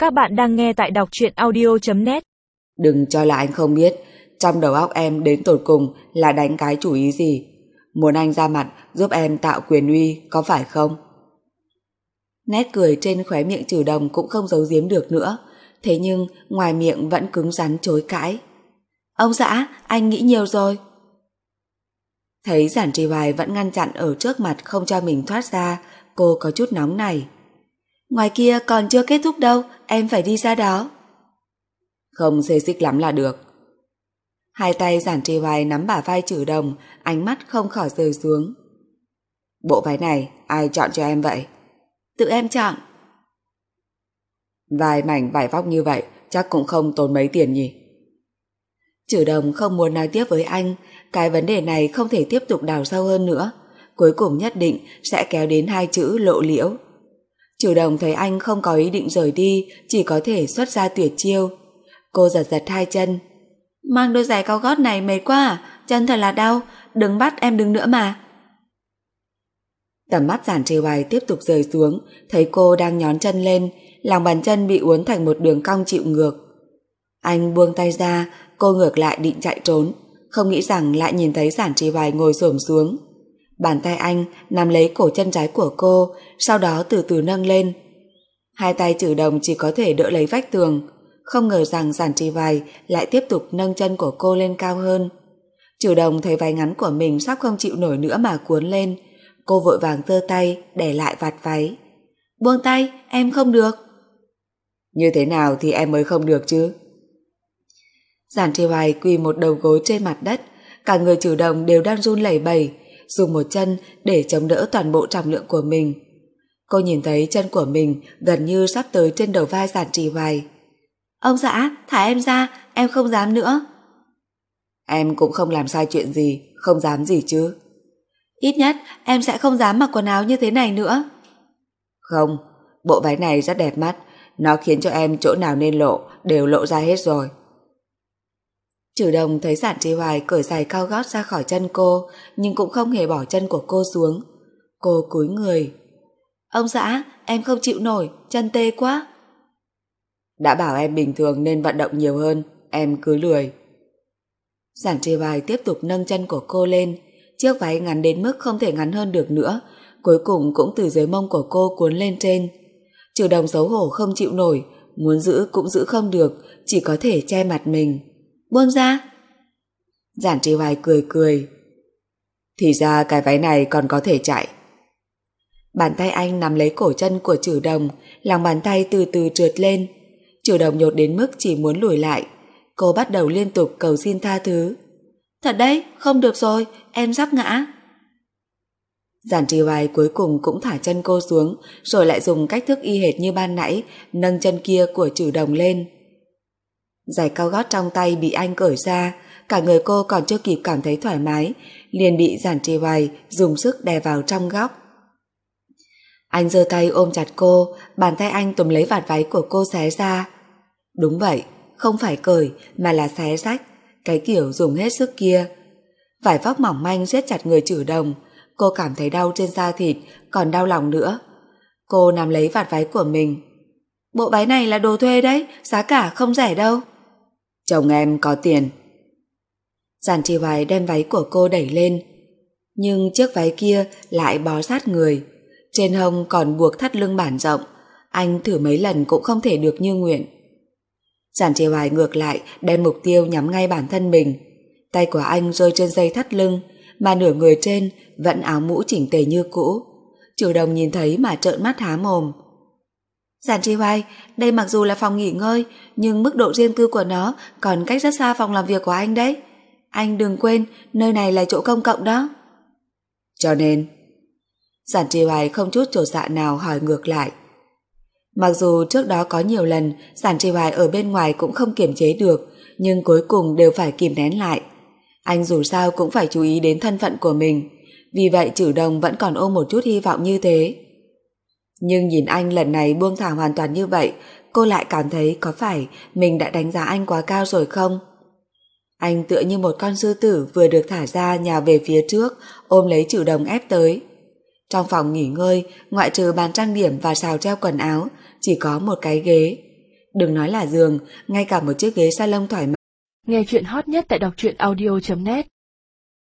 Các bạn đang nghe tại đọc truyện audio.net. Đừng cho là anh không biết, trong đầu óc em đến tột cùng là đánh cái chủ ý gì. Muốn anh ra mặt giúp em tạo quyền uy, có phải không? Nét cười trên khóe miệng Trừ Đồng cũng không giấu giếm được nữa, thế nhưng ngoài miệng vẫn cứng rắn chối cãi. Ông xã, anh nghĩ nhiều rồi. Thấy Giản Trì Hoài vẫn ngăn chặn ở trước mặt không cho mình thoát ra, cô có chút nóng này. Ngoài kia còn chưa kết thúc đâu, em phải đi ra đó. Không xê xích lắm là được. Hai tay Giản Trì Hoài nắm bả vai Trừ Đồng, ánh mắt không khỏi rơi xuống. Bộ váy này ai chọn cho em vậy? Tự em chọn. Vài mảnh vải vóc như vậy chắc cũng không tốn mấy tiền nhỉ? Trừ Đồng không muốn nói tiếp với anh, cái vấn đề này không thể tiếp tục đào sâu hơn nữa, cuối cùng nhất định sẽ kéo đến hai chữ lộ liễu. Trừ Đồng thấy anh không có ý định rời đi, chỉ có thể xuất ra tuyệt chiêu. Cô giật giật hai chân. Mang đôi giày cao gót này mệt quá à? Chân thật là đau, đừng bắt em đứng nữa mà. Tầm mắt Giản Trì Hoài tiếp tục rời xuống, thấy cô đang nhón chân lên, lòng bàn chân bị uốn thành một đường cong chịu ngược. Anh buông tay ra, cô ngược lại định chạy trốn, không nghĩ rằng lại nhìn thấy Giản Trì Hoài ngồi xổm xuống. Bàn tay anh nắm lấy cổ chân trái của cô, sau đó từ từ nâng lên. Hai tay Trừ Đồng chỉ có thể đỡ lấy vách tường, không ngờ rằng Giản Trì Hoài lại tiếp tục nâng chân của cô lên cao hơn. Trừ Đồng thấy váy ngắn của mình sắp không chịu nổi nữa mà cuốn lên, cô vội vàng giơ tay để lại vạt váy. Buông tay, em không được. Như thế nào thì em mới không được chứ? Giản Trì Hoài quỳ một đầu gối trên mặt đất, cả người Trừ Đồng đều đang run lẩy bẩy, dùng một chân để chống đỡ toàn bộ trọng lượng của mình. Cô nhìn thấy chân của mình gần như sắp tới trên đầu vai Giản Trì Hoài. Ông xã, thả em ra, em không dám nữa. Em cũng không làm sai chuyện gì, không dám gì chứ? Ít nhất em sẽ không dám mặc quần áo như thế này nữa. Không, bộ váy này rất đẹp mắt, nó khiến cho em chỗ nào nên lộ đều lộ ra hết rồi. Trừ Đồng thấy Giản Trì Hoài cởi giày cao gót ra khỏi chân cô, nhưng cũng không hề bỏ chân của cô xuống. Cô cúi người. Ông xã, em không chịu nổi, chân tê quá. Đã bảo em bình thường nên vận động nhiều hơn, em cứ lười. Giản Trì Hoài tiếp tục nâng chân của cô lên, chiếc váy ngắn đến mức không thể ngắn hơn được nữa, cuối cùng cũng từ dưới mông của cô cuốn lên trên. Trừ Đồng xấu hổ không chịu nổi, muốn giữ cũng giữ không được, chỉ có thể che mặt mình. Buông ra. Giản Trì Hoài cười cười. Thì ra cái váy này còn có thể chạy. Bàn tay anh nắm lấy cổ chân của Trừ Đồng, lòng bàn tay từ từ trượt lên. Trừ Đồng nhột đến mức chỉ muốn lùi lại. Cô bắt đầu liên tục cầu xin tha thứ. Thật đấy, không được rồi, em sắp ngã. Giản Trì Hoài cuối cùng cũng thả chân cô xuống, rồi lại dùng cách thức y hệt như ban nãy, nâng chân kia của Trừ Đồng lên. Giày cao gót trong tay bị anh cởi ra, cả người cô còn chưa kịp cảm thấy thoải mái, liền bị Giản Trì Hoài dùng sức đè vào trong góc. Anh giơ tay ôm chặt cô, bàn tay anh túm lấy vạt váy của cô xé ra. Đúng vậy, không phải cởi mà là xé rách, cái kiểu dùng hết sức kia. Vải vóc mỏng manh siết chặt người Trừ Đồng, cô cảm thấy đau trên da thịt, còn đau lòng nữa. Cô nắm lấy vạt váy của mình. Bộ váy này là đồ thuê đấy, giá cả không rẻ đâu. Chồng em có tiền. Giản Trì Hoài đem váy của cô đẩy lên, nhưng chiếc váy kia lại bó sát người, trên hông còn buộc thắt lưng bản rộng, anh thử mấy lần cũng không thể được như nguyện. Giản Trì Hoài ngược lại đem mục tiêu nhắm ngay bản thân mình, tay của anh rơi trên dây thắt lưng, mà nửa người trên vẫn áo mũ chỉnh tề như cũ. Trừ Đồng nhìn thấy mà trợn mắt há mồm. Giản Trì Hoài, đây mặc dù là phòng nghỉ ngơi, nhưng mức độ riêng tư của nó còn cách rất xa phòng làm việc của anh đấy. Anh đừng quên, nơi này là chỗ công cộng đó. Cho nên... Giản Trì Hoài không chút chột dạ nào hỏi ngược lại. Mặc dù trước đó có nhiều lần Giản Trì Hoài ở bên ngoài cũng không kiềm chế được, nhưng cuối cùng đều phải kìm nén lại. Anh dù sao cũng phải chú ý đến thân phận của mình, vì vậy Trừ Đồng vẫn còn ôm một chút hy vọng như thế. Nhưng nhìn anh lần này buông thả hoàn toàn như vậy, cô lại cảm thấy có phải mình đã đánh giá anh quá cao rồi không? Anh tựa như một con sư tử vừa được thả ra nhào về phía trước, ôm lấy Trừ Đồng ép tới. Trong phòng nghỉ ngơi, ngoại trừ bàn trang điểm và sào treo quần áo, chỉ có một cái ghế. Đừng nói là giường, ngay cả một chiếc ghế salon thoải mái. Nghe chuyện hot nhất tại đọc truyện audio.net